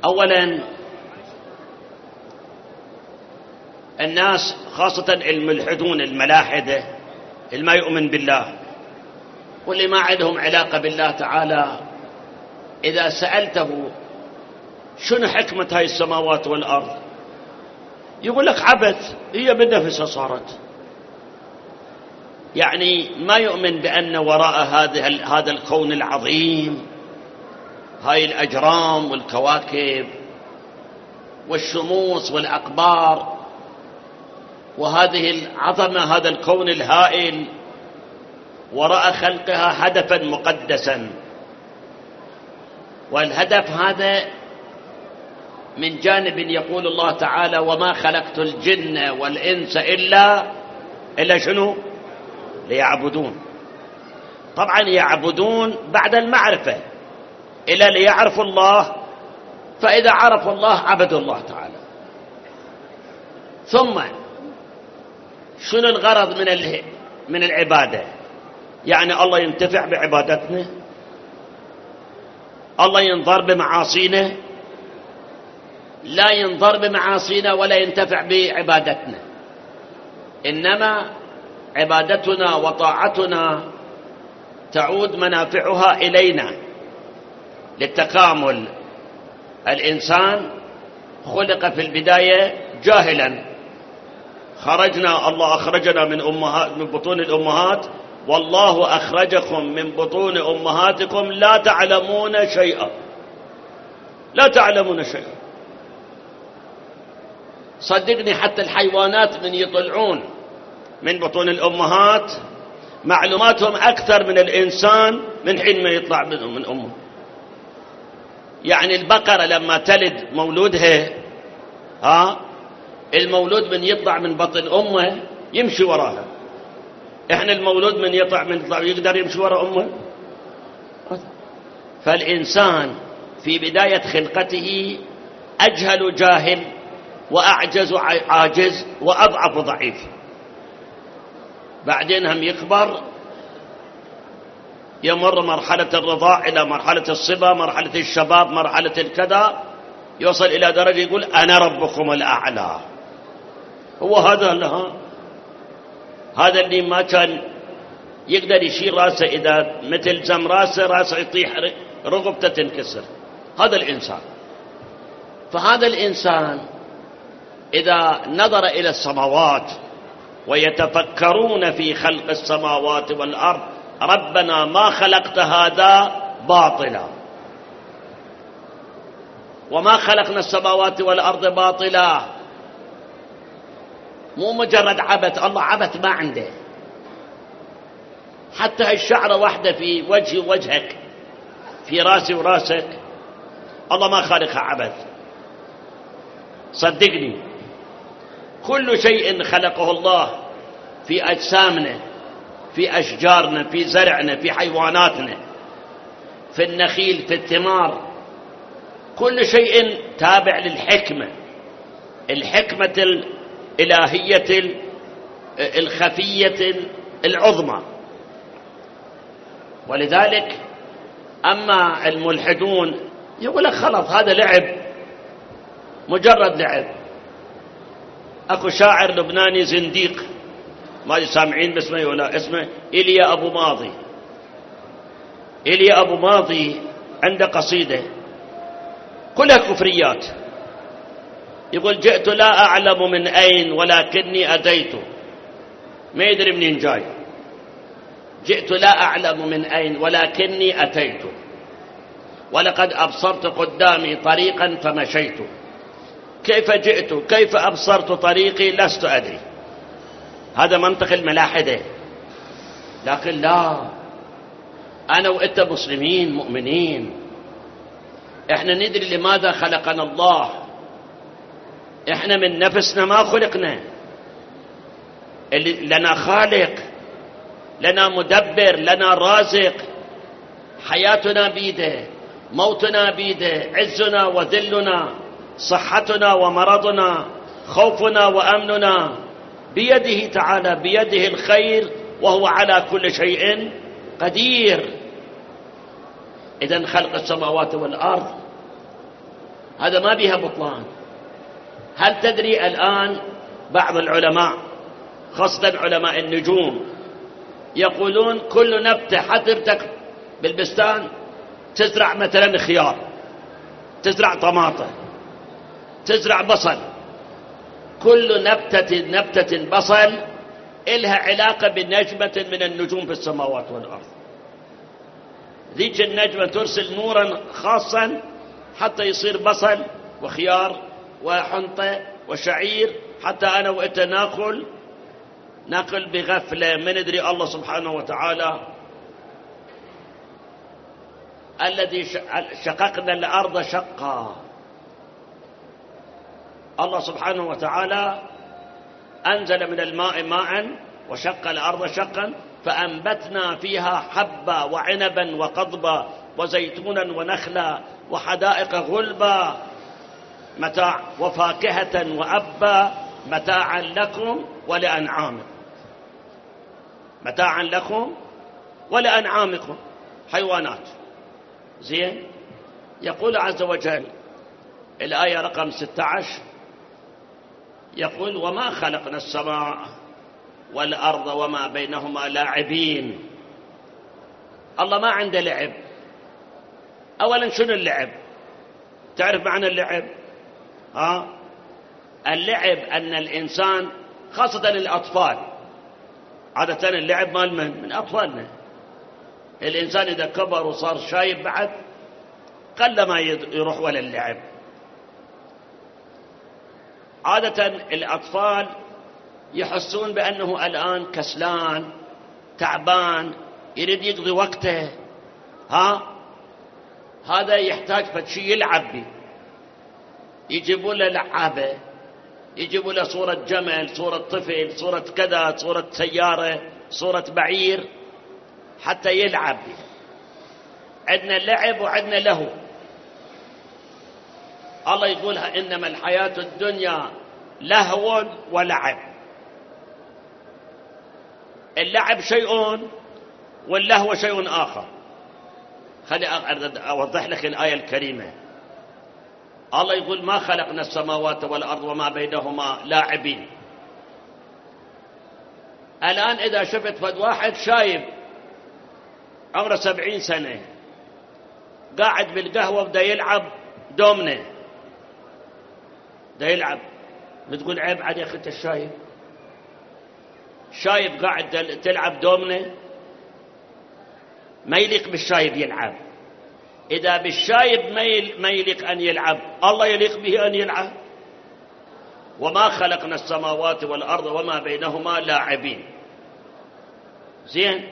أولا الناس خاصة الملحدون الملاحدة اللي ما يؤمن بالله واللي ما عندهم علاقة بالله تعالى، إذا سألته شنو حكمة هاي السماوات والأرض يقول لك عبث، هي بنفسها صارت. يعني ما يؤمن بأن وراء هذا الكون العظيم، هاي الأجرام والكواكب والشموس والأقمار وهذه العظمة، هذا الكون الهائل، وراء خلقها هدفا مقدسا. والهدف هذا من جانب يقول الله تعالى وما خلقت الجن والإنس إلا شنو؟ ليعبدون. طبعا يعبدون بعد المعرفة، إلا ليعرفوا الله، فإذا عرفوا الله عبدوا الله تعالى. ثم شنو الغرض من العبادة؟ يعني الله ينتفع بعبادتنا؟ الله ينظر بمعاصينا؟ لا ينظر بمعاصينا ولا ينتفع بعبادتنا، إنما عبادتنا وطاعتنا تعود منافعها إلينا للتكامل. الإنسان خلق في البداية جاهلا، الله أخرجنا من بطون الأمهات، والله أخرجكم من بطون أمهاتكم لا تعلمون شيئا. لا تعلمون شيئا. صدقني حتى الحيوانات من يطلعون من بطون الأمهات معلوماتهم أكثر من الإنسان من حين ما يطلع من أمه. يعني البقرة لما تلد مولودها، المولود من يطلع من بطن أمه يمشي وراها. إحنا المولود من يطلع يقدر يمشي وراء أمه؟ فالإنسان في بداية خلقته أجهل جاهل، وأعجز عاجز، وأضعف ضعيف. بعدين هم يكبر، يمر مرحلة الرضاع إلى مرحلة الصبا، مرحلة الشباب، مرحلة الكذا، يوصل إلى درجة يقول أنا ربكم الأعلى. هو هذا اللي ما كان يقدر يشيل راسه، إذا مثل زم راسه يطيح، رقبته تنكسر. هذا الإنسان. فهذا الإنسان إذا نظر إلى السماوات ويتفكرون في خلق السماوات والأرض، ربنا ما خلقت هذا باطلا، وما خلقنا السماوات والأرض باطلا. مو مجرد عبث، الله عبث ما عنده. حتى الشعرة واحدة في وجهي ووجهك، في راسي وراسك، الله ما خالقها عبث. صدقني كل شيء خلقه الله في أجسامنا، في أشجارنا، في زرعنا، في حيواناتنا، في النخيل، في الثمار، كل شيء تابع للحكمة، الحكمة الإلهية الخفية العظمى. ولذلك أما الملحدون يقول لك خلاص هذا لعب، مجرد لعب. أكو شاعر لبناني زنديق، ما سامعين باسمه ولا اسمه، إيليا أبو ماضي. إيليا أبو ماضي عنده قصيدة كلها كفريات، يقول جئت لا أعلم من أين ولكني أتيت. ما يدري منين جاي. جئت لا أعلم من أين ولكني أتيت، ولقد أبصرت قدامي طريقا فمشيت. كيف جئت؟ كيف أبصرت طريقي؟ لست أدري. هذا منطق الملاحدة. لكن لا، أنا وإنت مسلمين مؤمنين، إحنا ندري لماذا خلقنا الله. إحنا من نفسنا ما خلقنا، لنا خالق، لنا مدبر، لنا رازق. حياتنا بيده، موتنا بيده، عزنا وذلنا، صحتنا ومرضنا، خوفنا وأمننا بيده تعالى، بيده الخير، وهو على كل شيء قدير. إذن خلق السماوات والأرض هذا ما بيها بطلان. هل تدري الآن بعض العلماء خاصة علماء النجوم يقولون كل نبتة حضرتك بالبستان تزرع مثلا خيار، تزرع طماطة، تزرع بصل، كل نبتة بصل إلها علاقة بنجمة من النجوم في السماوات والأرض. ذيك النجمة ترسل نورا خاصا حتى يصير بصل وخيار وحنطة وشعير، حتى أنا وإنت ناكل بغفلة ما ندري. الله سبحانه وتعالى الذي شققنا الأرض شقا، الله سبحانه وتعالى أنزل من الماء ماء وشق الأرض شقا فأنبتنا فيها حبا وعنبا وقضبا وزيتونا ونخلا وحدائق غلبا متاع وفاكهة وأبا متاعا لكم ولأنعامكم. متاعا لكم ولأنعامكم، حيوانات. زين. يقول عز وجل الآية رقم 16 يقول وما خلقنا السماء والأرض وما بينهما لاعبين. الله ما عنده لعب. أولا شنو اللعب؟ تعرف معنى اللعب؟ اللعب أن الإنسان خاصة الأطفال، عادة اللعب مال من أطفالنا. الإنسان إذا كبر وصار شايب بعد قل ما يروح ولا اللعب. عادة الأطفال يحسون بأنه الآن كسلان تعبان يريد يقضي وقته، هذا يحتاج فشي يلعب به. يجيبوا له لعابة، يجيبوا له صورة جمل، صورة طفل، صورة كذا، صورة سيارة، صورة بعير حتى يلعب به. عندنا لعب وعندنا له. الله يقولها إنما الحياة الدنيا لهو ولعب. اللعب شيء واللهو شيء آخر. خلي أوضح لك الآية الكريمة. الله يقول ما خلقنا السماوات والأرض وما بينهما لاعبين. الآن إذا شفت فد واحد شايب عمره 70 سنة قاعد بالقهوة بدا يلعب دومنة، بدا يلعب، بتقول عيب عليك أنت الشايب؟ شايب قاعد تلعب دومنة؟ ما يليق بالشايب يلعب. إذا بالشايب ما يليق أن يلعب، الله يليق به أن يلعب. وما خلقنا السماوات والأرض وما بينهما لاعبين. زين.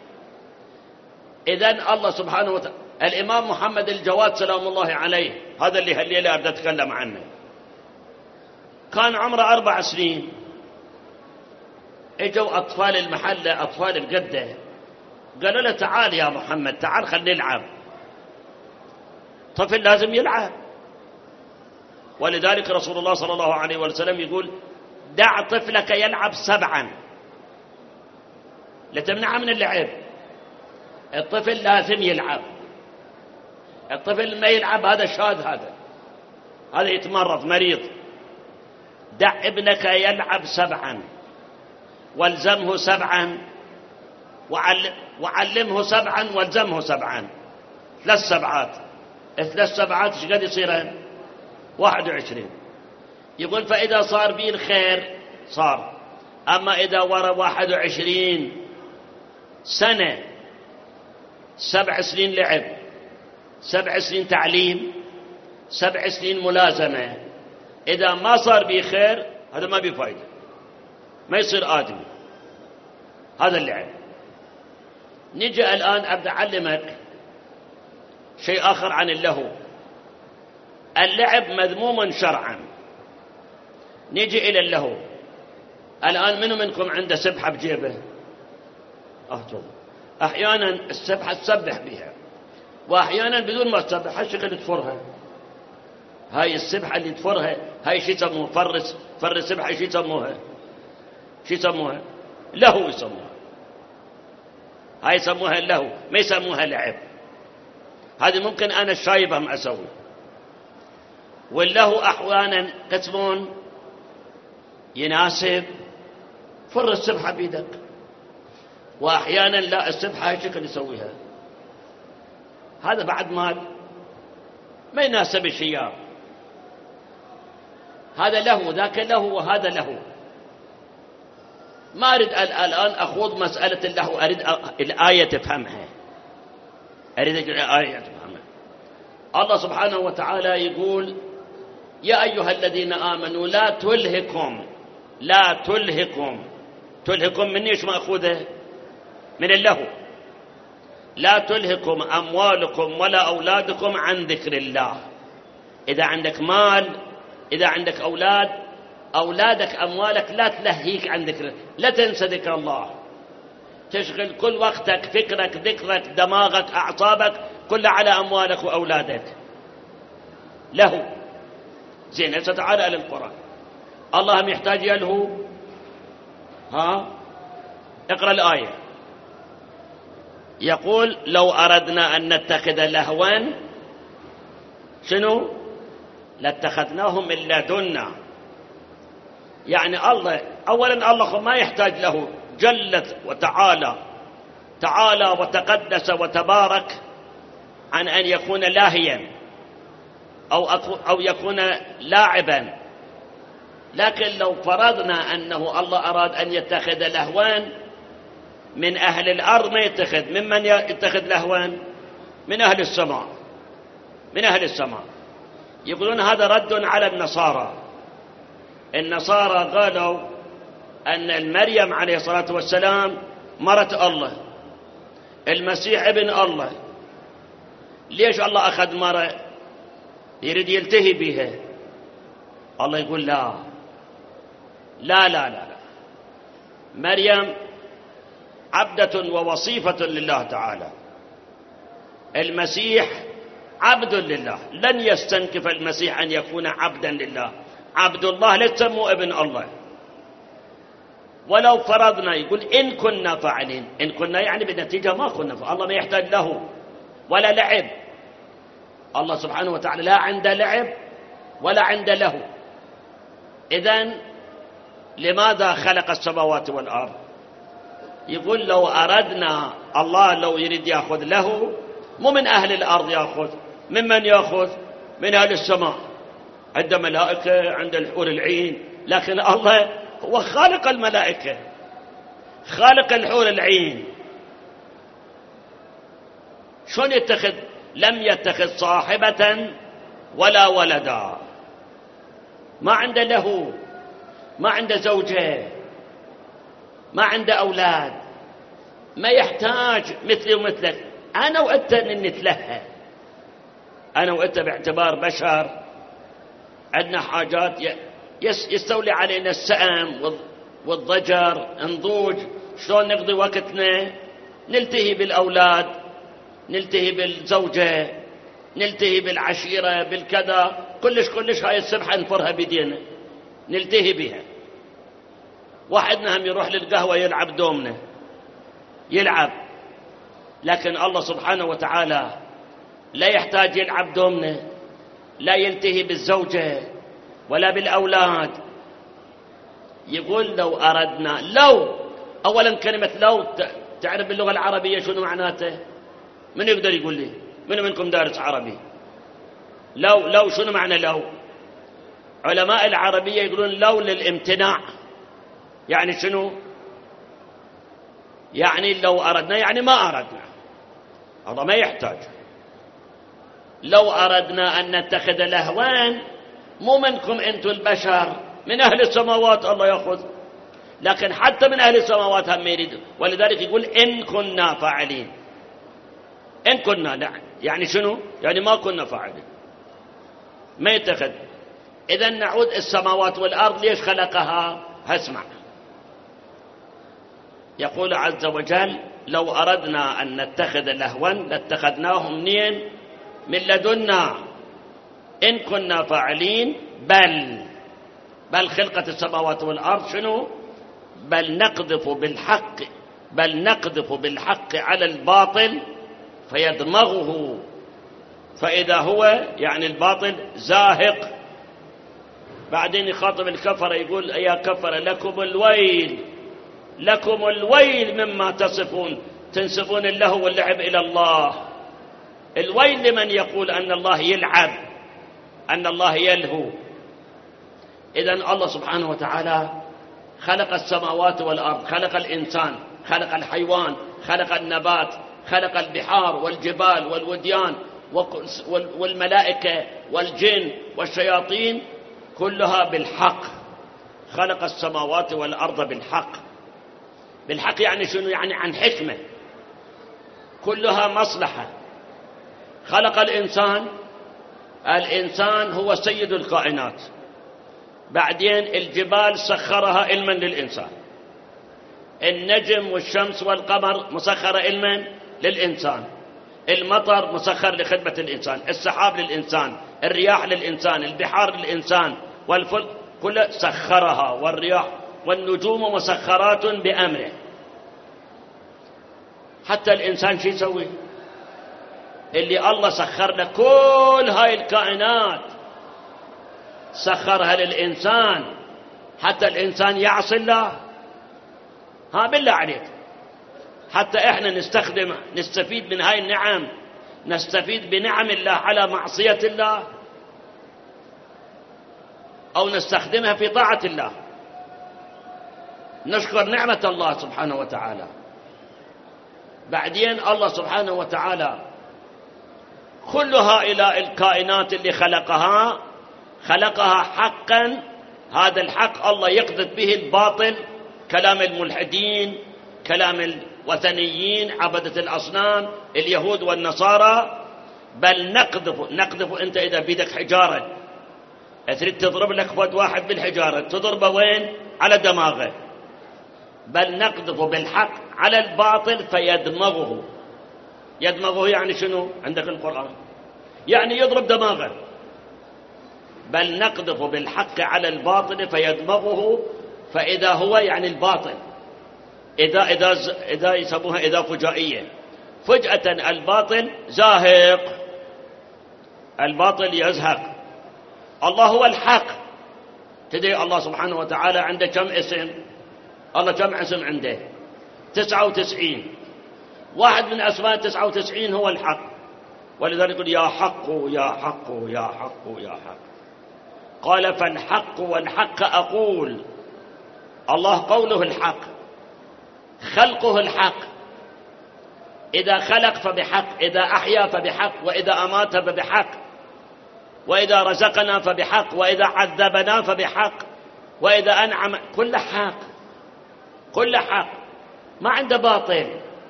إذن الله سبحانه وتعالى الإمام محمد الجواد سلام الله عليه، هذا اللي هالليلة أبدأ أتكلم عنه، كان عمره 4 سنين. اجوا أطفال المحلة، أطفال القدة، قالوا له تعال يا محمد تعال خلينا نلعب. طفل لازم يلعب. ولذلك رسول الله صلى الله عليه وسلم يقول دع طفلك يلعب 7، لا تمنعه من اللعب. الطفل لازم يلعب. الطفل ما يلعب هذا شاذ، هذا يتمرض مريض. دع ابنك يلعب 7 والزمه 7 وعلمه 7 والزمه 7. 3 سبعات. 3 سبعات ايش قد يصيرن؟ 21. يقول فإذا صار بي الخير صار. أما إذا ورا 21 سنة، 7 سنين لعب، 7 سنين تعليم، 7 سنين ملازمة، إذا ما صار بي خير هذا ما بي فايدة، ما يصير آدمي. هذا اللعب. نجي الآن أبدأ أعلمك شيء آخر عن اللهو. اللعب مذموم شرعا. نجي إلى اللهو. الآن منو منكم عنده سبحة بجيبه؟ أحيانا السبحة تسبح بها، وأحيانا بدون ما تسبح هالشكل تفرها. هاي السبحة اللي تفرها هاي شو يسموها؟ فر السبحة شو يسموها؟ شو يسموها؟ لهو يسموها. هاي يسموها اللهو، ما يسموها لعب. هذه ممكن أنا الشايب هم أسوي. والله أحيانا قسمون يناسب فر السبحة بيدك، وأحيانا لا، السبحة هاي شكل يسويها، هذا بعد ما يناسب الشيار، هذا له ذاك له وهذا له. ما أريد الآن أخوض مسألة الله، أريد الآية تفهمها، أريد الآية تفهمها. الله سبحانه وتعالى يقول: يا أيها الذين آمنوا لا تلهكم من إيش مأخوذه؟ من اللهو. لا تلهكم أموالكم ولا أولادكم عن ذكر الله. إذا عندك مال، إذا عندك أولادك أموالك لا تلهيك عن ذكر، لا تنسى ذكر الله، تشغل كل وقتك، فكرك، ذكرك، دماغك، أعصابك كلها على أموالك وأولادك. لهو. زين، هسه تعال إلى القرآن. الله هم يحتاج يلهو؟ اقرأ الآية. يقول: لو أردنا أن نتخذ لهوا شنو؟ لاتخذناه من لدنا. يعني الله أولا الله ما يحتاج له، جلت وتعالى، تعالى وتقدس وتبارك عن أن يكون لاهيا أو يكون لاعبا. لكن لو فرضنا أنه الله أراد أن يتخذ لهوان من أهل الأرض ما يتخذ. ممن يتخذ لهوان؟ من أهل السماء، من أهل السماء. يقولون هذا رد على النصارى. النصارى قالوا أن مريم عليه الصلاة والسلام مرة الله، المسيح ابن الله. ليش الله أخذ مرة يريد يلتهي بها؟ الله يقول لا لا لا لا، مريم عبدة ووصيفة لله تعالى، المسيح عبد لله. لن يستنكف المسيح أن يكون عبدا لله، عبد الله لا تسموا ابن الله. ولو فرضنا، يقول إن كنا فاعلين، إن كنا يعني بالنتيجة ما كنا فاعلين. الله ما يحتاج له ولا لعب. الله سبحانه وتعالى لا عنده لعب ولا عنده له. إذن لماذا خلق السماوات والأرض؟ يقول لو أردنا، الله لو يريد يأخذ له، مو من أهل الأرض يأخذ. ممن يأخذ؟ من أهل السماء. عند ملائكة، عند الحور العين. لكن الله هو خالق الملائكة، خالق الحور العين. شلون يتخذ؟ لم يتخذ صاحبة ولا ولدا، ما عنده له، ما عنده زوجة، ما عنده أولاد، ما يحتاج مثلي ومثلك. أنا وأنت نتلهى، أنا وأنت باعتبار بشر عندنا حاجات يستولي علينا السأم والضجر، نضوج. شلون نقضي وقتنا؟ نلتهي بالأولاد، نلتهي بالزوجة، نلتهي بالعشيرة، بالكذا. كلش هاي السبحة نفرها بيدينا نلتهي بها. واحدنا هم يروح للقهوة يلعب دومنا، يلعب. لكن الله سبحانه وتعالى لا يحتاج يلعب دومنا، لا يلتهي بالزوجة ولا بالأولاد. يقول لو أردنا. لو أولا كلمة لو تعرف باللغة العربية شنو معناته؟ من يقدر يقول لي؟ من منكم دارس عربي؟ لو شنو معنى لو؟ علماء العربية يقولون لو للامتناع. يعني شنو؟ يعني لو أردنا يعني ما أردنا، هذا ما يحتاج. لو أردنا أن نتخذ لهوان، مو منكم أنتم البشر، من أهل السماوات الله يأخذ. لكن حتى من أهل السماوات هم يريد. ولذلك يقول إن كنا فاعلين. إن كنا، لا يعني شنو؟ يعني ما كنا فاعلين، ما يتخذ. إذن نعود السماوات والأرض ليش خلقها؟ هسمع. يقول عز وجل لو أردنا أن نتخذ لهوا لاتخذناه منين؟ من لدنا إن كنا فاعلين. بل خلقة السماوات والأرض شنو؟ بل نقذف بالحق على الباطل فيدمغه فإذا هو، يعني الباطل، زاهق بعدين يخاطب الكفرة يقول يا كفرة لكم الويل، لكم الويل مما تصفون، تنسبون اللهو واللعب إلى الله. الويل لمن يقول أن الله يلعب، أن الله يلهو. إذن الله سبحانه وتعالى خلق السماوات والأرض، خلق الإنسان، خلق الحيوان، خلق النبات، خلق البحار والجبال والوديان والملائكة والجن والشياطين، كلها بالحق. خلق السماوات والأرض بالحق. بالحق يعني شنو؟ يعني عن حكمة، كلها مصلحة. خلق الإنسان، الإنسان هو سيد الكائنات. بعدين الجبال سخرها علما للإنسان، النجم والشمس والقمر مسخرة علما للإنسان، المطر مسخر لخدمة الإنسان، السحاب للإنسان، الرياح للإنسان، البحار للإنسان، والفلك كله سخرها، والرياح والنجوم مسخرات بأمره. حتى الإنسان شو يسوي؟ اللي الله سخر له كل هاي الكائنات سخرها للإنسان، حتى الإنسان يعصي الله. ها بالله عليك، حتى إحنا نستفيد من هاي النعم، نستفيد بنعم الله على معصية الله، أو نستخدمها في طاعة الله، نشكر نعمة الله سبحانه وتعالى. بعدين الله سبحانه وتعالى كل هؤلاء الكائنات اللي خلقها حقا. هذا الحق الله يقذف به الباطل، كلام الملحدين، كلام الوثنيين، عبدة الأصنام، اليهود والنصارى. بل نقذف أنت إذا بيدك حجارة تريد تضرب لك فد واحد بالحجارة، تضربه وين؟ على دماغه. بل نقذف بالحق على الباطل فيدمغه. يدمغه يعني شنو عندك القرآن؟ يعني يضرب دماغه. بل نقذف بالحق على الباطل فيدمغه فإذا هو يعني الباطل، إذا يسموها إذا فجائية، فجأة الباطل زاهق، الباطل يزهق. الله هو الحق. تدري الله سبحانه وتعالى عنده كم اسم؟ الله كم اسم عنده؟ 99. واحد من أسماء 99 هو الحق. ولذلك يقول يا حق يا حق يا حق يا حق. قال فالحق والحق أقول. الله قوله الحق، خلقه الحق. إذا خلق فبحق، إذا أحيا فبحق، وإذا أمات فبحق، وإذا رزقنا فبحق، وإذا عذبنا فبحق، وإذا أنعم، كل حق، كل حق، ما عنده باطل.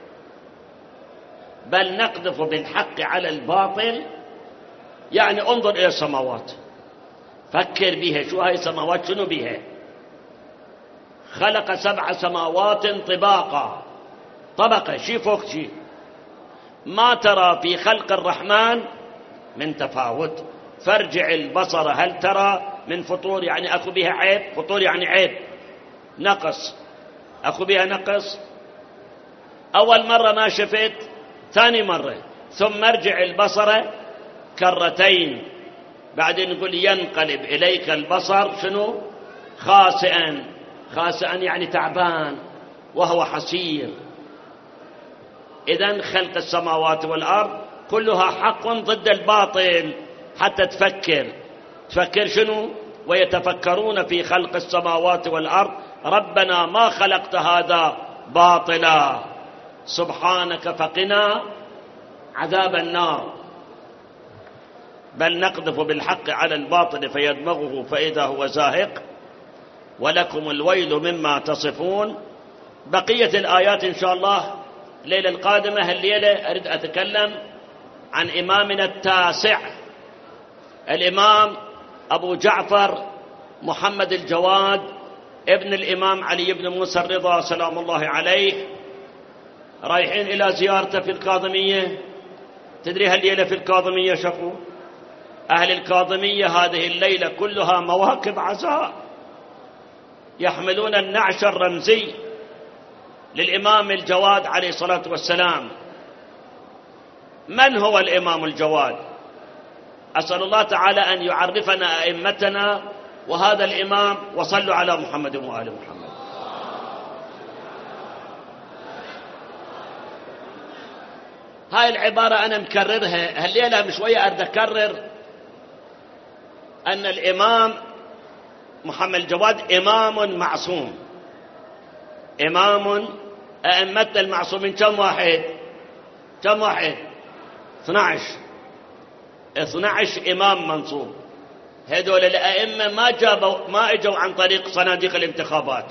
بل نقذف بالحق على الباطل. يعني انظر إلى السماوات، فكر بها، شو هاي السماوات شنو بها؟ خلق 7 سماوات طباقا، طبقة شي فوق شي، ما ترى في خلق الرحمن من تفاوت، فارجع البصر هل ترى من فطور. يعني أكو بها عيب؟ فطور يعني عيب، نقص، أكو بها نقص. أول مرة ما شفت، ثاني مرة، ثم ارجع البصر كرتين. بعدين نقول ينقلب إليك البصر شنو؟ خاسئا. خاسئا يعني تعبان وهو حسير. إذن خلق السماوات والأرض كلها حق ضد الباطل. حتى تفكر شنو؟ ويتفكرون في خلق السماوات والأرض ربنا ما خلقت هذا باطلا سبحانك فقنا عذاب النار. بل نقذف بالحق على الباطل فيدمغه فإذا هو زاهق ولكم الويل مما تصفون. بقية الآيات إن شاء الله الليلة القادمة. الليلة أريد أتكلم عن إمامنا التاسع، الإمام أبو جعفر محمد الجواد ابن الإمام علي بن موسى الرضا سلام الله عليه. رايحين إلى زيارته في الكاظمية. تدري هالليلة في الكاظمية شكو أهل الكاظمية هذه الليلة كلها مواكب عزاء، يحملون النعش الرمزي للإمام الجواد عليه الصلاة والسلام. من هو الإمام الجواد؟ أسأل الله تعالى أن يعرفنا أئمتنا وهذا الإمام، وصلوا على محمد وآل محمد. هاي العبارة أنا مكررها هالليلة من شوية، أريد أكرر أن الإمام محمد الجواد إمام معصوم. إمام، أئمتنا المعصومين كم واحد؟ كم واحد؟ 12 إمام منصوب. هذول الأئمة ما اجوا عن طريق صناديق الانتخابات،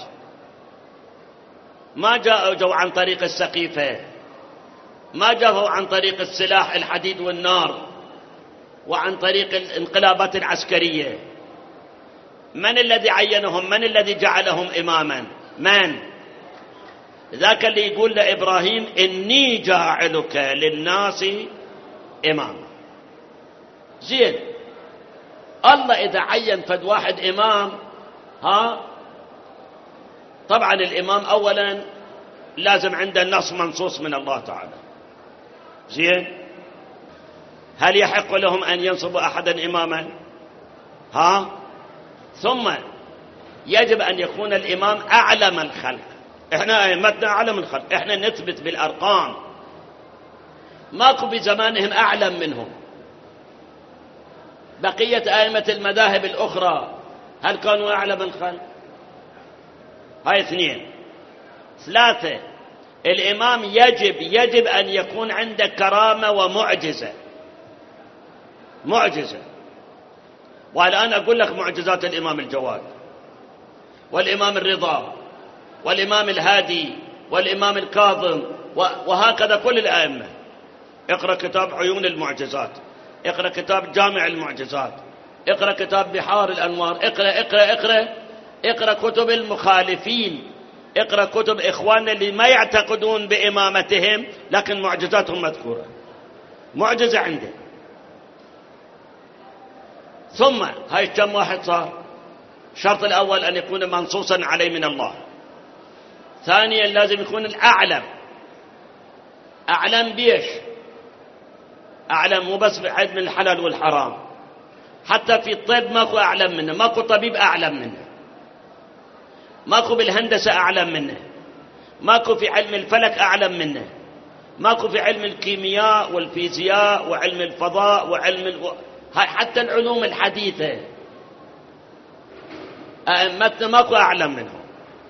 ما جاءوا عن طريق السقيفة، ما جاءوا عن طريق السلاح الحديد والنار وعن طريق الانقلابات العسكرية. من الذي عينهم؟ من الذي جعلهم إماما؟ من؟ ذاك اللي يقول لإبراهيم إني جاعلك للناس إماما. زين، الله إذا عين فد واحد إمام، طبعا الإمام أولا لازم عنده النص منصوص من الله تعالى. زين، هل يحق لهم أن ينصبوا أحدا إماما؟ ثم يجب أن يكون الإمام أعلم الخلق. إحنا أئمتنا أعلم الخلق، إحنا نثبت بالأرقام. ماكو بزمانهم أعلم منهم. بقية أئمة المذاهب الأخرى هل كانوا أعلم الخلق؟ هاي 2. 3، الإمام يجب أن يكون عنده كرامة ومعجزة. معجزة. والآن أقول لك معجزات الإمام الجواد والإمام الرضا والإمام الهادي والإمام الكاظم وهكذا كل الأئمة. اقرأ كتاب عيون المعجزات، اقرأ كتاب جامع المعجزات، اقرأ كتاب بحار الأنوار، اقرأ كتب المخالفين، اقرأ كتب إخواننا اللي ما يعتقدون بإمامتهم لكن معجزاتهم مذكورة. معجزة عنده. ثم هاي كم واحد صار؟ الشرط الأول أن يكون منصوصا عليه من الله. ثانيا لازم يكون الأعلم. أعلم بيش؟ أعلم مو بس بعلم الحلال والحرام، حتى في الطب ماكو أعلم منه، ماكو طبيب أعلم منه، ماكو بالهندسة أعلم منه، ماكو في علم الفلك أعلم منه، ماكو في علم الكيمياء والفيزياء وعلم الفضاء وعلم حتى العلوم الحديثة أئمتنا ماكو أعلم منهم.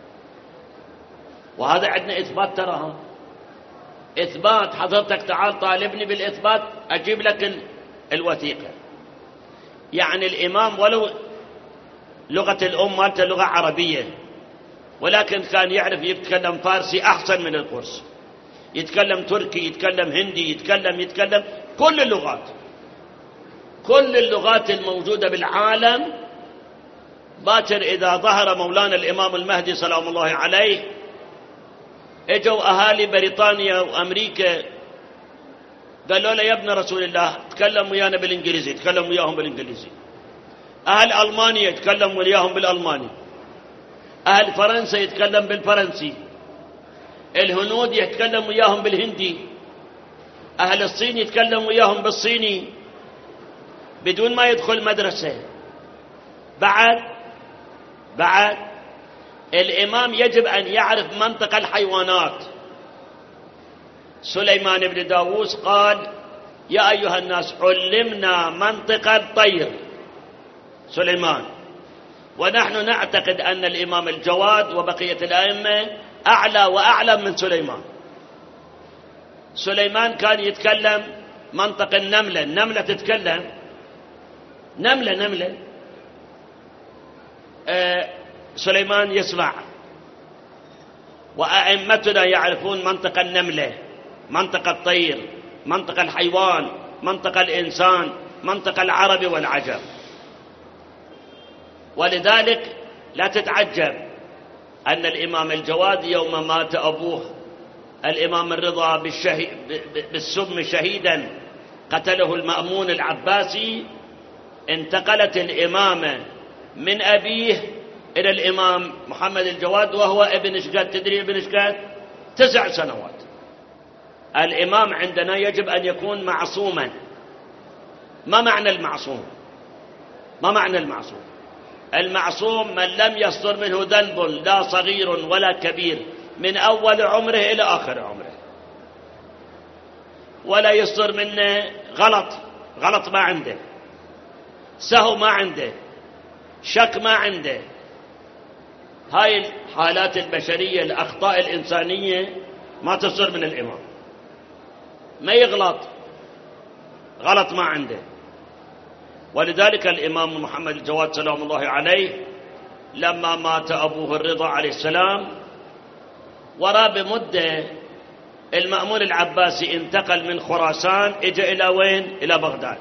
وهذا عندنا إثبات تراها، إثبات. حضرتك تعال طالبني بالإثبات أجيب لك الوثيقة. يعني الإمام ولو لغة الأم مالته لغة عربية، ولكن كان يعرف يتكلم فارسي أحسن من القرص، يتكلم تركي، يتكلم هندي، يتكلم كل اللغات، كل اللغات الموجودة بالعالم. باكر إذا ظهر مولانا الإمام المهدي سلام الله عليه، اجوا أهالي بريطانيا وأمريكا قالوا له يا ابن رسول الله تكلم ويانا بالإنجليزي، تكلم وياهم بالإنجليزي. أهل ألمانيا يتكلم وياهم بالألماني، أهل فرنسا يتكلم بالفرنسي، الهنود يتكلم وياهم بالهندي، أهل الصين يتكلم وياهم بالصيني بدون ما يدخل مدرسة. بعد الإمام يجب أن يعرف منطق الحيوانات. سليمان بن داووس قال يا أيها الناس علمنا منطق الطير. سليمان. ونحن نعتقد أن الإمام الجواد وبقية الأئمة أعلى وأعلم من سليمان. سليمان كان يتكلم منطق النملة، النملة تتكلم، نملة سليمان يسمع. وأئمتنا يعرفون منطق النملة، منطق الطير، منطق الحيوان، منطق الإنسان، منطق العرب والعجم. ولذلك لا تتعجب أن الإمام الجواد يوم مات أبوه الإمام الرضا بالسم شهيدا قتله المأمون العباسي، انتقلت الإمامة من أبيه إلى الإمام محمد الجواد وهو ابن شقد. تدري ابن شقد 9 سنوات. الإمام عندنا يجب أن يكون معصوما. ما معنى المعصوم؟ المعصوم من لم يصدر منه ذنب لا صغير ولا كبير من أول عمره إلى آخر عمره، ولا يصدر منه غلط ما عنده، سهو ما عنده، شك ما عنده. هاي الحالات البشرية، الأخطاء الإنسانية ما تصدر من الإمام، ما يغلط، غلط ما عنده. ولذلك الإمام محمد الجواد سلام الله عليه لما مات أبوه الرضا عليه السلام وراه بمدة المأمون العباسي انتقل من خراسان، اجى إلى وين؟ إلى بغداد.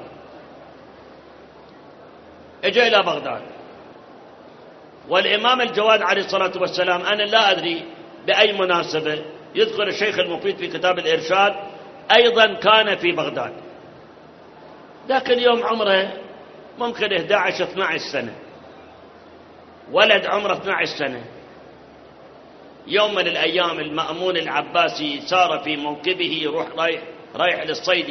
اجى إلى بغداد. والإمام الجواد عليه الصلاة والسلام أنا لا أدري بأي مناسبة يذكر الشيخ المفيد في كتاب الإرشاد أيضا كان في بغداد. ذاك اليوم عمره ممكن 11-12 سنة، ولد عمره 12 سنة. يوم من الأيام المأمون العباسي سار في موكبه يروح رايح للصيد،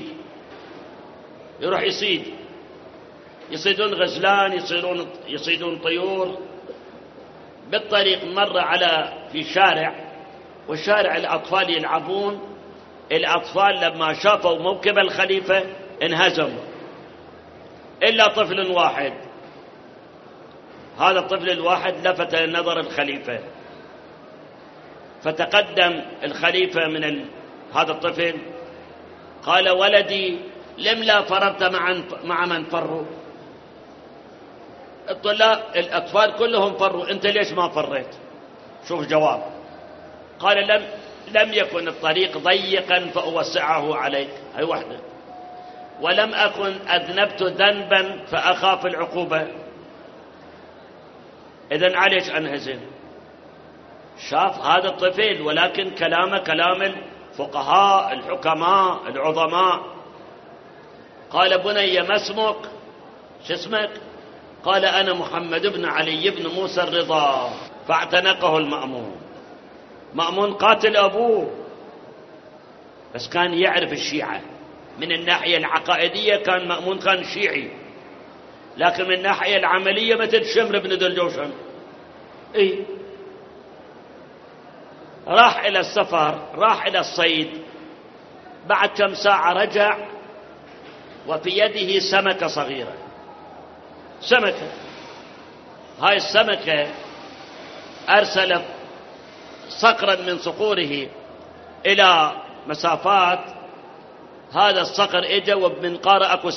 يروح يصيدون غزلان، يصيدون طيور. بالطريق مر في شارع، والشارع الأطفال يلعبون. الأطفال لما شافوا موكب الخليفة انهزموا إلا طفل واحد. هذا الطفل الواحد لفت نظر الخليفة، فتقدم الخليفة من هذا الطفل قال: ولدي لم لا فررت مع من فروا؟ الأطفال كلهم فروا، أنت ليش ما فريت؟ شوف جواب. قال: لم يكن الطريق ضيقا فأوسعه عليك، هاي واحدة. ولم أكن أذنبت ذنبا فأخاف العقوبة، إذن عليك أنهزم. شاف هذا الطفل، ولكن كلامه كلام الفقهاء الحكماء العظماء. قال: بني ما اسمك؟ شو اسمك؟ قال: أنا محمد بن علي بن موسى الرضا. فاعتنقه المأمون. مأمون قاتل أبوه، بس كان يعرف الشيعة من الناحية العقائدية. كان مأمون كان شيعي، لكن من الناحية العملية مثل شمر بن ذو الجوشن. راح إلى السفر، راح إلى الصيد. بعد كم ساعة رجع وفي يده سمكة صغيرة، سمكة. هاي السمكة أرسل صقرا من صقوره إلى مسافات. هذا الصقر إجا وبمنقاره أكو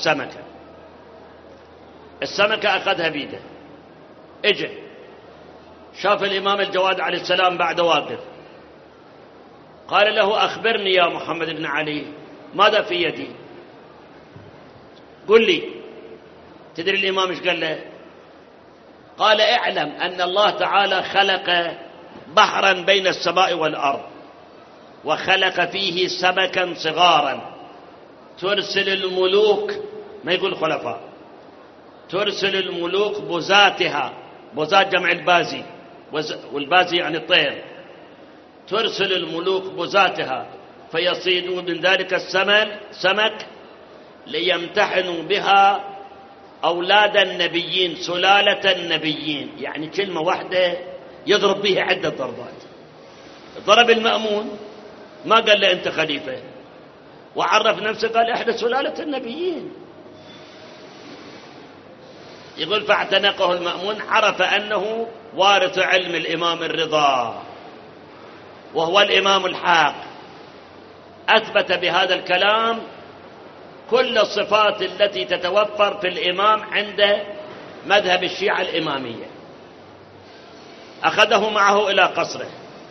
السمكة أخذها بيده. إجا شاف الإمام الجواد عليه السلام بعد واقف، قال له: أخبرني يا محمد بن علي ماذا في يدي؟ قل لي. تدري الإمام ايش قال له؟ قال: اعلم أن الله تعالى خلق بحرا بين السماء والأرض، وخلق فيه سمكا صغارا ترسل الملوك، ما يقول خلفاء، ترسل الملوك بزاتها، بزات جمع البازي، والبازي يعني الطير. ترسل الملوك بزاتها فيصيدون من ذلك سمك ليمتحنوا بها أولاد النبيين، سلالة النبيين. يعني كلمة واحدة يضرب بها عدة ضربات. ضرب المأمون، ما قال له أنت خليفة، وعرف نفسه قال: إحدى سلالة النبيين. يقول: فاعتنقه المأمون، عرف أنه وارث علم الإمام الرضا وهو الإمام الحق. أثبت بهذا الكلام كل الصفات التي تتوفر في الإمام عند مذهب الشيعة الإمامية. أخذه معه إلى قصره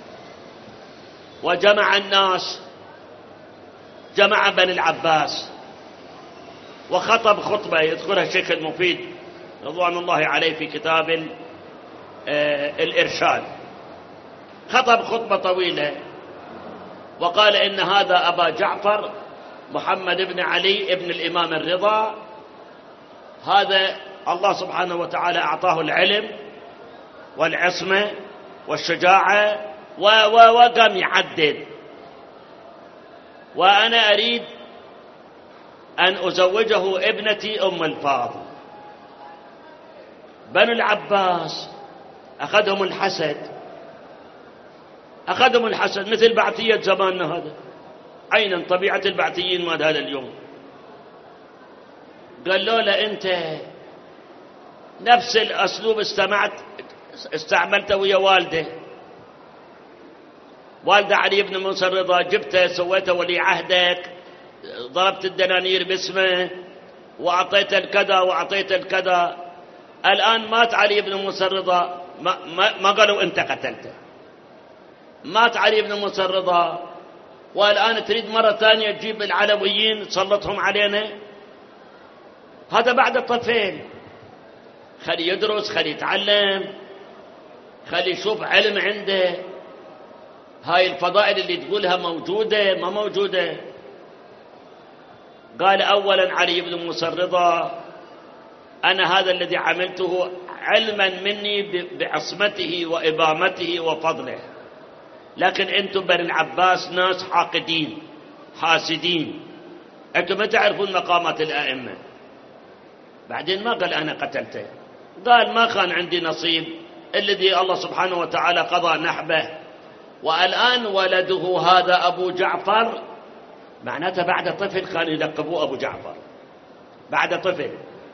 وجمع الناس، جمع بني العباس، وخطب خطبة يذكرها الشيخ المفيد رضوان الله عليه في كتاب الإرشاد. خطب خطبة طويلة وقال: إن هذا أبا جعفر محمد بن علي ابن الإمام الرضا، هذا الله سبحانه وتعالى أعطاه العلم والعصمة والشجاعة، وقام يعدد. وأنا أريد أن أزوجه ابنتي أم الفاضل. بنو العباس أخذهم الحسد مثل بعثية زماننا هذا. عينا طبيعة البعثيين ما هذا اليوم. قالوا له أنت نفس الأسلوب استعملته ويا والده علي بن موسى الرضا، جبته سويته ولي عهدك، ضربت الدنانير باسمه وأعطيته الكذا وأعطيته الكذا. الآن مات علي بن موسى الرضا، ما قالوا أنت قتلته. مات علي بن موسى الرضا، والآن تريد مرة ثانية تجيب العلويين تسلطهم علينا؟ هذا بعد الطفل. خلي يدرس، خلي يتعلم، خلي يشوف علم عنده. هاي الفضائل اللي تقولها موجودة ما موجودة؟ قال أولا علي بن موسى الرضا أنا هذا الذي عملته علما مني بعصمته وإمامته وفضله، لكن أنتم بني العباس ناس حاقدين حاسدين، أنتم ما تعرفون مقامات الأئمة. بعدين ما قال أنا قتلته، قال ما كان عندي نصيب، الذي الله سبحانه وتعالى قضى نحبه، والآن ولده هذا أبو جعفر. معناته بعد طفل كانوا يلقبوه أبو جعفر، بعد طفل.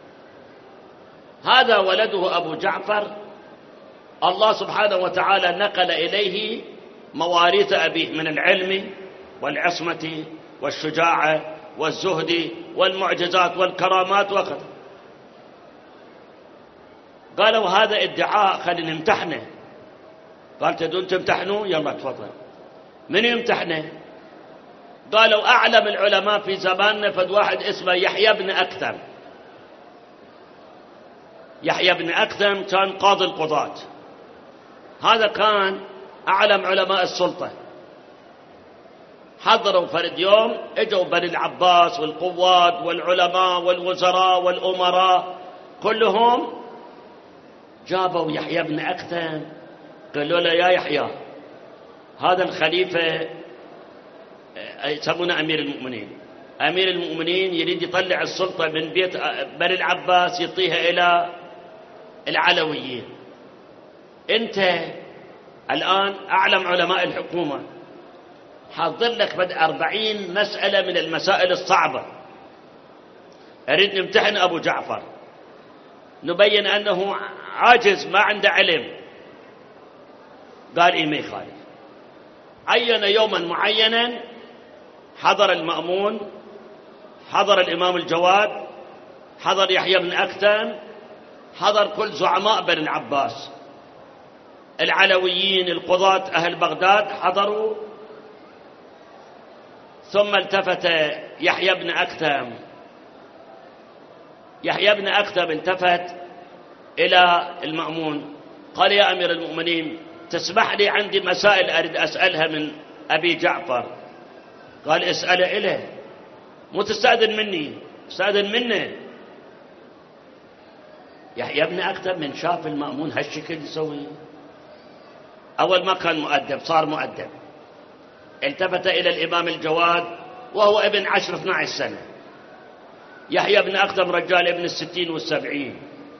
هذا ولده أبو جعفر، الله سبحانه وتعالى نقل إليه مواريث أبيه من العلم والعصمة والشجاعة والزهد والمعجزات والكرامات وكذا. قالوا هذا ادعاء، خلينا نمتحنه. قال تدون تمتحنوا؟ يلا تفضل. من يمتحنه؟ قالوا أعلم العلماء في زماننا فد واحد اسمه يحيى بن أكثم. يحيى بن أكثم كان قاضي القضاة، هذا كان أعلم علماء السلطة. حضروا فرد يوم، اجوا بني العباس والقواد والعلماء والوزراء والأمراء كلهم، جابوا يحيى بن أكثم. قالوا له يا يحيى، هذا الخليفة يسمونه أمير المؤمنين، أمير المؤمنين يريد يطلع السلطة من بيت بني العباس يعطيها إلى العلويين. أنت الآن أعلم علماء الحكومة، حاضر لك بدء 40 مسألة من المسائل الصعبة، أريد نمتحن أبو جعفر، نبين أنه عاجز ما عنده علم. قال إيه ما يخالف. عين يوما معينا، حضر المأمون، حضر الإمام الجواد، حضر يحيى بن أكثم، حضر كل زعماء بني العباس، العلويين، القضاة، أهل بغداد حضروا. ثم التفت يحيى بن أكثم، يحيى بن أكثم التفت إلى المأمون قال يا أمير المؤمنين تسمح لي، عندي مسائل أريد أسألها من أبي جعفر. قال اسأله إله، مو تستأذن مني، استأذن منه. يحيى بن أكثم من شاف المأمون هالشكل يسوي، أول ما كان مؤدب صار مؤدب. التفت إلى الإمام الجواد وهو ابن 10-12 سنة. يحيى بن أكثم رجال ابن 60 و70.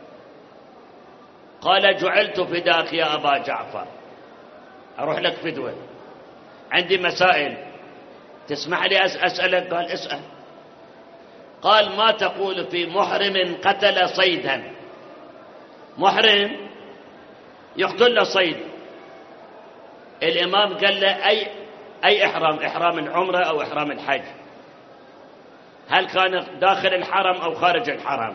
قال جعلت فداك يا أبا جعفر، أروح لك فدوة، عندي مسائل تسمح لي أسألك؟ قال اسأل. قال ما تقول في محرم قتل صيدا؟ محرم يقتل له صيد. الإمام قال له أي إحرام؟ إحرام العمرة أو إحرام الحج؟ هل كان داخل الحرم أو خارج الحرم؟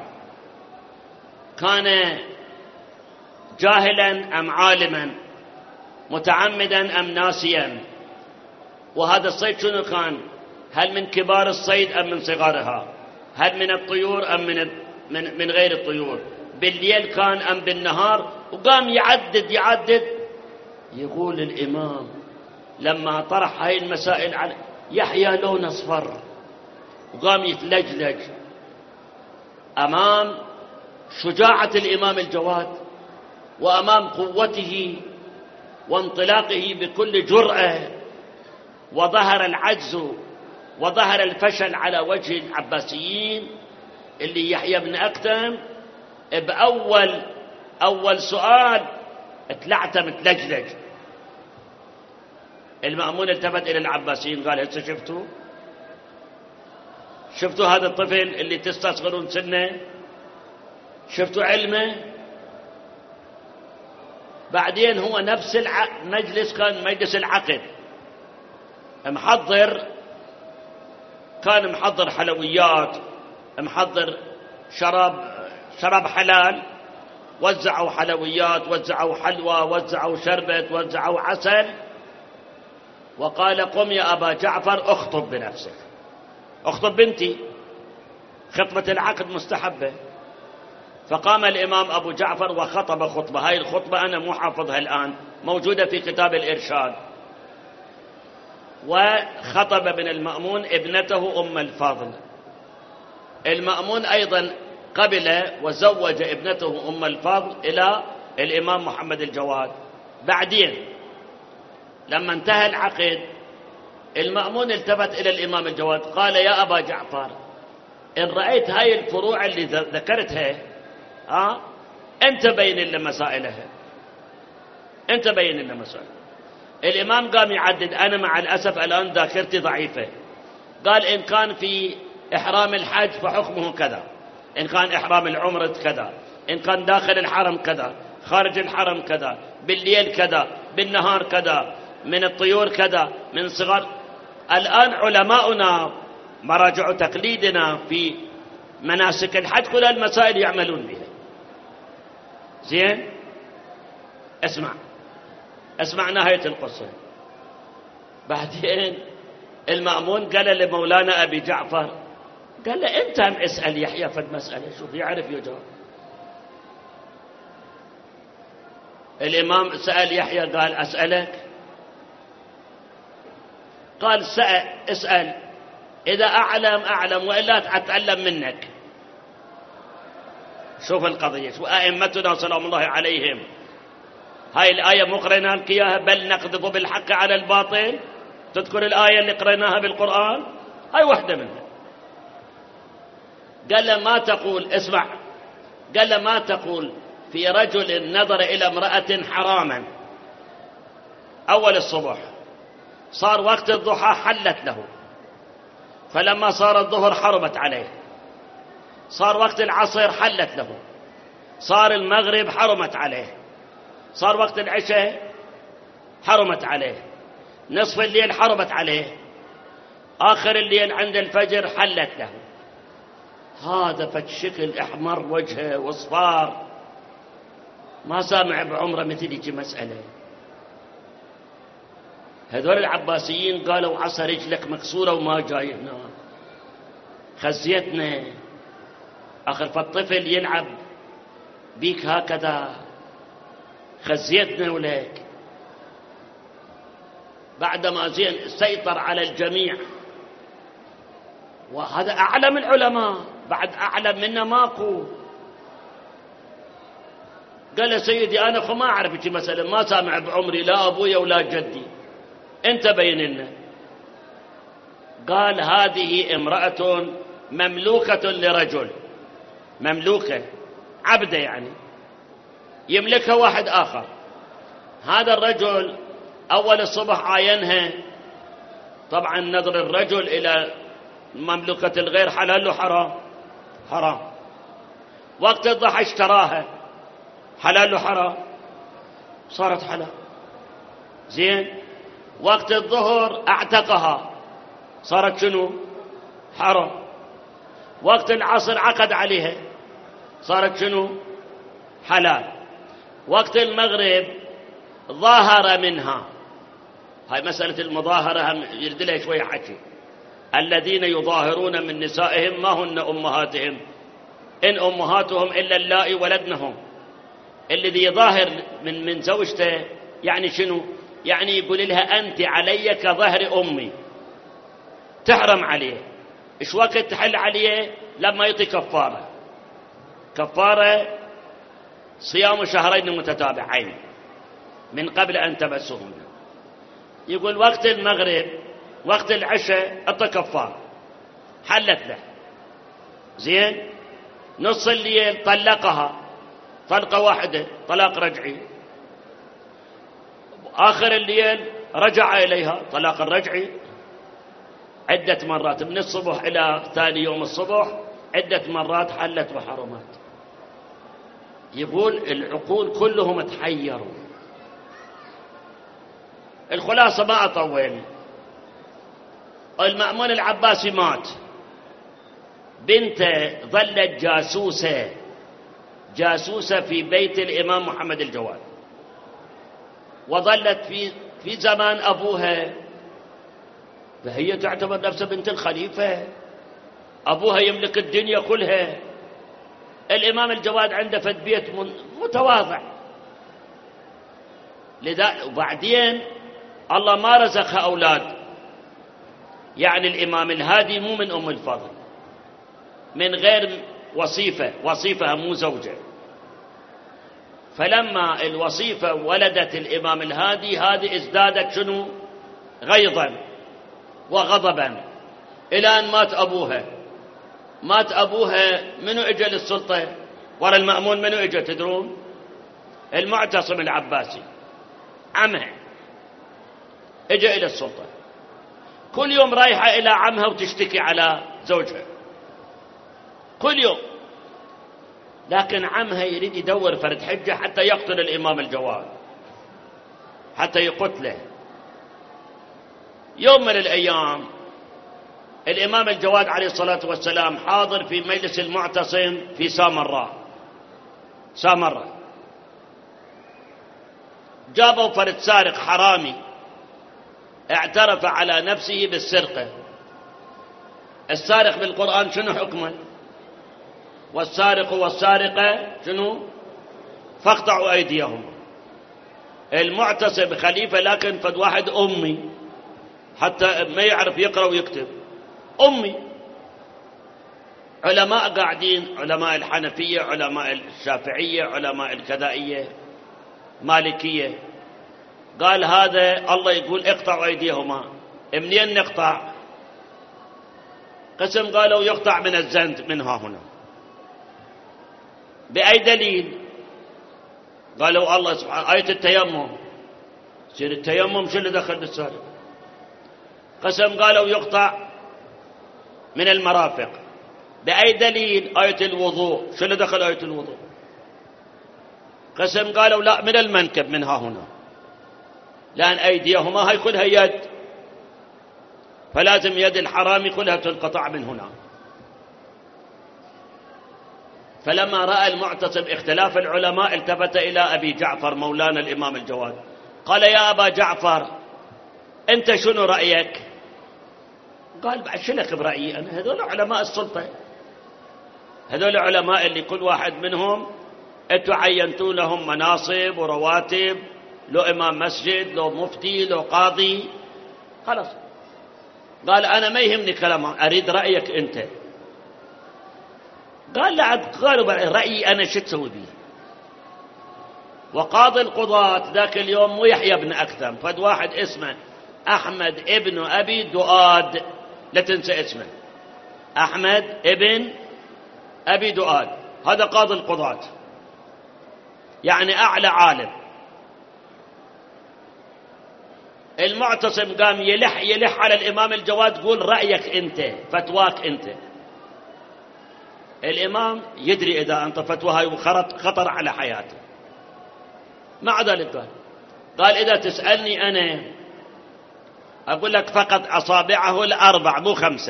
كان جاهلا أم عالما؟ متعمدا أم ناسيا؟ وهذا الصيد شنو كان؟ هل من كبار الصيد أم من صغارها؟ هل من الطيور أم من غير الطيور؟ بالليل كان أم بالنهار؟ وقام يعدد. يقول الإمام لما طرح هاي المسائل على يحيى لون اصفر، وقام يتلجلج أمام شجاعة الإمام الجواد، وأمام قوته وانطلاقه بكل جرأة. وظهر العجز وظهر الفشل على وجه العباسيين، اللي يحيى بن أكثم بأول أول سؤال اتلعتم تلجلج. المأمون التفت إلى العباسيين قال هسه شفتوا هذا الطفل اللي تستصغرون سنه؟ شفتوا علمه؟ بعدين هو نفس المجلس كان مجلس العقد، كان محضر حلويات، محضر شراب حلال، وزعوا حلويات، وزعوا حلوى، وزعوا شربت، وزعوا عسل، وقال قم يا أبا جعفر اخطب بنفسك، اخطب بنتي، خطبة العقد مستحبة. فقام الإمام أبو جعفر وخطب خطبة. هاي الخطبة أنا مو حافظها الآن، موجودة في كتاب الإرشاد. وخطب ابن المأمون ابنته أم الفضل. المأمون أيضا قبل وزوج ابنته أم الفضل إلى الإمام محمد الجواد. بعدين لما انتهى العقد المأمون التفت إلى الإمام الجواد قال يا أبا جعفر إن رأيت هاي الفروع اللي ذكرتها أنت بين لنا مسائلها، أنت بين لنا مسائل. الإمام قام يعدد. أنا مع الأسف الآن ذاكرتي ضعيفة. قال إن كان في إحرام الحج فحكمه كذا، إن كان إحرام العمرة كذا، إن كان داخل الحرم كذا، خارج الحرم كذا، بالليل كذا، بالنهار كذا، من الطيور كذا، من صغر. الآن علماؤنا مراجع تقليدنا في مناسك الحج كل المسائل يعملون بها. زين، اسمع نهاية القصة. بعدين المأمون قال لمولانا أبي جعفر، قال له أنت هم اسأل يحيى في المسألة، شوف يعرف يجاوب. الإمام سأل يحيى قال أسألك؟ قال اسأل، إذا أعلم وإلا أتعلم منك. شوف القضية، شوف أئمتنا سلام الله عليهم. هاي الآية مو قريناها لك إياها؟ بل نقذف بالحق على الباطل. تذكر الآية اللي قريناها بالقرآن؟ هاي واحدة منها. قال له ما تقول، اسمع، قال له ما تقول في رجل نظر إلى امرأة حراما أول الصبح، صار وقت الضحى حلت له، فلما صار الظهر حرمت عليه، صار وقت العصر حلت له، صار المغرب حرمت عليه، صار وقت العشاء حرمت عليه، نصف الليل حرمت عليه، آخر الليل عند الفجر حلت له. هذا فالشكل احمر وجهه واصفار، ما سامع بعمره مثل يجي مسألة. هذول العباسيين قالوا عصا رجلك مكسورة وما جاي هنا، خزيتنا آخر فالطفل يلعب بيك هكذا، خزيتنا ولك. بعدما زين سيطر على الجميع، وهذا أعلم العلماء، بعد أعلم منا ماكو. قال يا سيدي أنا ما أعرف شي مسألة، ما سامع بعمري لا أبويا ولا جدي، أنت بين لنا. قال هذه امرأة مملوكة لرجل، مملوكة عبدة يعني، يملكها واحد آخر. هذا الرجل أول الصبح عاينها، طبعا نظر الرجل إلى مملكة الغير حلال له حرام. وقت الضحى اشتراها، حلال له حرام، صارت حلال. زين، وقت الظهر اعتقها، صارت شنو؟ حرام. وقت العصر عقد عليها، صارت شنو؟ حلال. وقت المغرب ظاهر منها. هاي مسألة المظاهرة هم يرد لها شوية حكي. الذين يظاهرون من نسائهم ما هن أمهاتهم إن أمهاتهم إلا اللائي ولدنهم. الذي يظاهر من زوجته يعني شنو؟ يعني يقول لها أنت علي كظهر أمي، تحرم عليه. إيش وقت تحل عليه؟ لما يعطي كفارة صيام شهرين متتابعين من قبل أن تمسهن. يقول وقت المغرب وقت العشاء أعطى كفارة، حلت له. زين، نص الليل طلقها، طلقة واحدة طلاق رجعي. آخر الليل رجع إليها طلاق الرجعي عدة مرات، من الصبح إلى ثاني يوم الصبح عدة مرات حلت وحرمت. يقول العقول كلهم تحيروا. الخلاصة ما أطول، المأمون العباسي مات، بنته ظلت جاسوسة في بيت الإمام محمد الجواد، وظلت في زمان أبوها، فهي تعتبر نفسها بنت الخليفة، أبوها يملك الدنيا كلها. الإمام الجواد عنده فد بيت متواضع، لذا وبعدين الله ما رزقها أولاد، يعني الإمام الهادي مو من أم الفضل، من غير وصيفة مو زوجة. فلما الوصيفة ولدت الإمام الهادي، هذه ازدادت شنو؟ غيظا وغضبا، إلى أن مات أبوها. منو إجا للسلطة ورا المأمون؟ منو إجا تدرون؟ المعتصم العباسي عمها إجا إلى السلطة، كل يوم رايحة إلى عمها وتشتكي على زوجها كل يوم، لكن عمها يريد يدور فرد حجة حتى يقتل الإمام الجواد، حتى يقتله. يوم من الأيام الإمام الجواد عليه الصلاة والسلام حاضر في مجلس المعتصم في سامرة، جابوا فرد سارق حرامي اعترف على نفسه بالسرقة. السارق بالقرآن شنو حكمه؟ والسارق والسارقة شنو؟ فاقطعوا أيديهم. المعتصم خليفة، لكن فد واحد أمي حتى ما يعرف يقرأ ويكتب، أمي. علماء قاعدين، علماء الحنفية، علماء الشافعية، علماء الكذائية، مالكية. قال هذا الله يقول اقطعوا أيديهما، منين نقطع؟ قسم قالوا يقطع من الزند منها هنا. بأي دليل؟ قالوا الله سبحانه آية التيمم، يصير التيمم شو اللي دخل بالسارق؟ قسم قالوا يقطع من المرافق. بأي دليل؟ آية الوضوء، شو اللي دخل آية الوضوء؟ قسم قالوا لا، من المنكب منها هنا، لأن أيديهما هاي كلها يد، فلازم يد الحرام كلها تنقطع من هنا. فلما رأى المعتصم اختلاف العلماء التفت إلى أبي جعفر مولانا الإمام الجواد، قال يا أبا جعفر أنت شنو رأيك؟ قال بعد شلك برأيي أنا؟ هذول علماء السلطة، هذول علماء اللي كل واحد منهم أنتوا عينتوا لهم مناصب ورواتب، لو إمام مسجد، لو مفتي، لو قاضي، خلاص. قال أنا ما يهمني كلامهم، أريد رأيك أنت. قال لا، قالوا رأيي أنا شو تسوي بيه؟ وقاضي القضاة ذاك اليوم مو يحيى بن أكثم، فد واحد اسمه أحمد ابن أبي دؤاد، لا تنسى اسمه، أحمد ابن أبي دؤاد، هذا قاضي القضاة، يعني أعلى عالم. المعتصم قام يلح على الإمام الجواد، قول رأيك أنت، فتواك أنت. الإمام يدري إذا أنت فتوى خطر على حياته، مع ذلك قال إذا تسألني أنا أقول لك فقط أصابعه الأربع مو 5،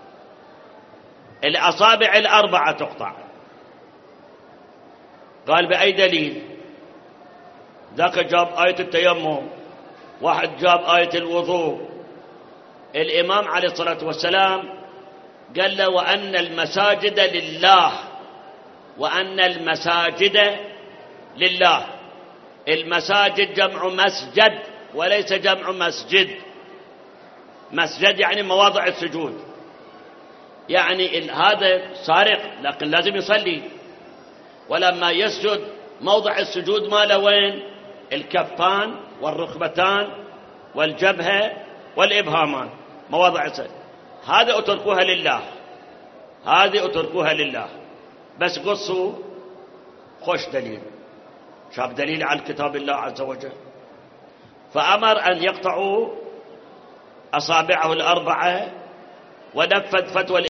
الأصابع الأربعة تقطع. قال بأي دليل؟ ذاك جاب آية التيمم، واحد جاب آية الوضوء. الإمام عليه الصلاة والسلام قال له وأن المساجد لله، وأن المساجد لله. المساجد جمع مسجد وليس جمع مسجد. مسجد يعني مواضع السجود، يعني هذا سارق لكن لازم يصلي، ولما يسجد موضع السجود ماله وين؟ الكفان والركبتان والجبهة والإبهامان، مواضع السجود. هذا اتركوها لله، هذه اتركوها لله، بس قصوا خوش دليل، شاف دليل عن كتاب الله عز وجل، فأمر أن يقطعوا أصابعه الأربعة، ونفذ فتوى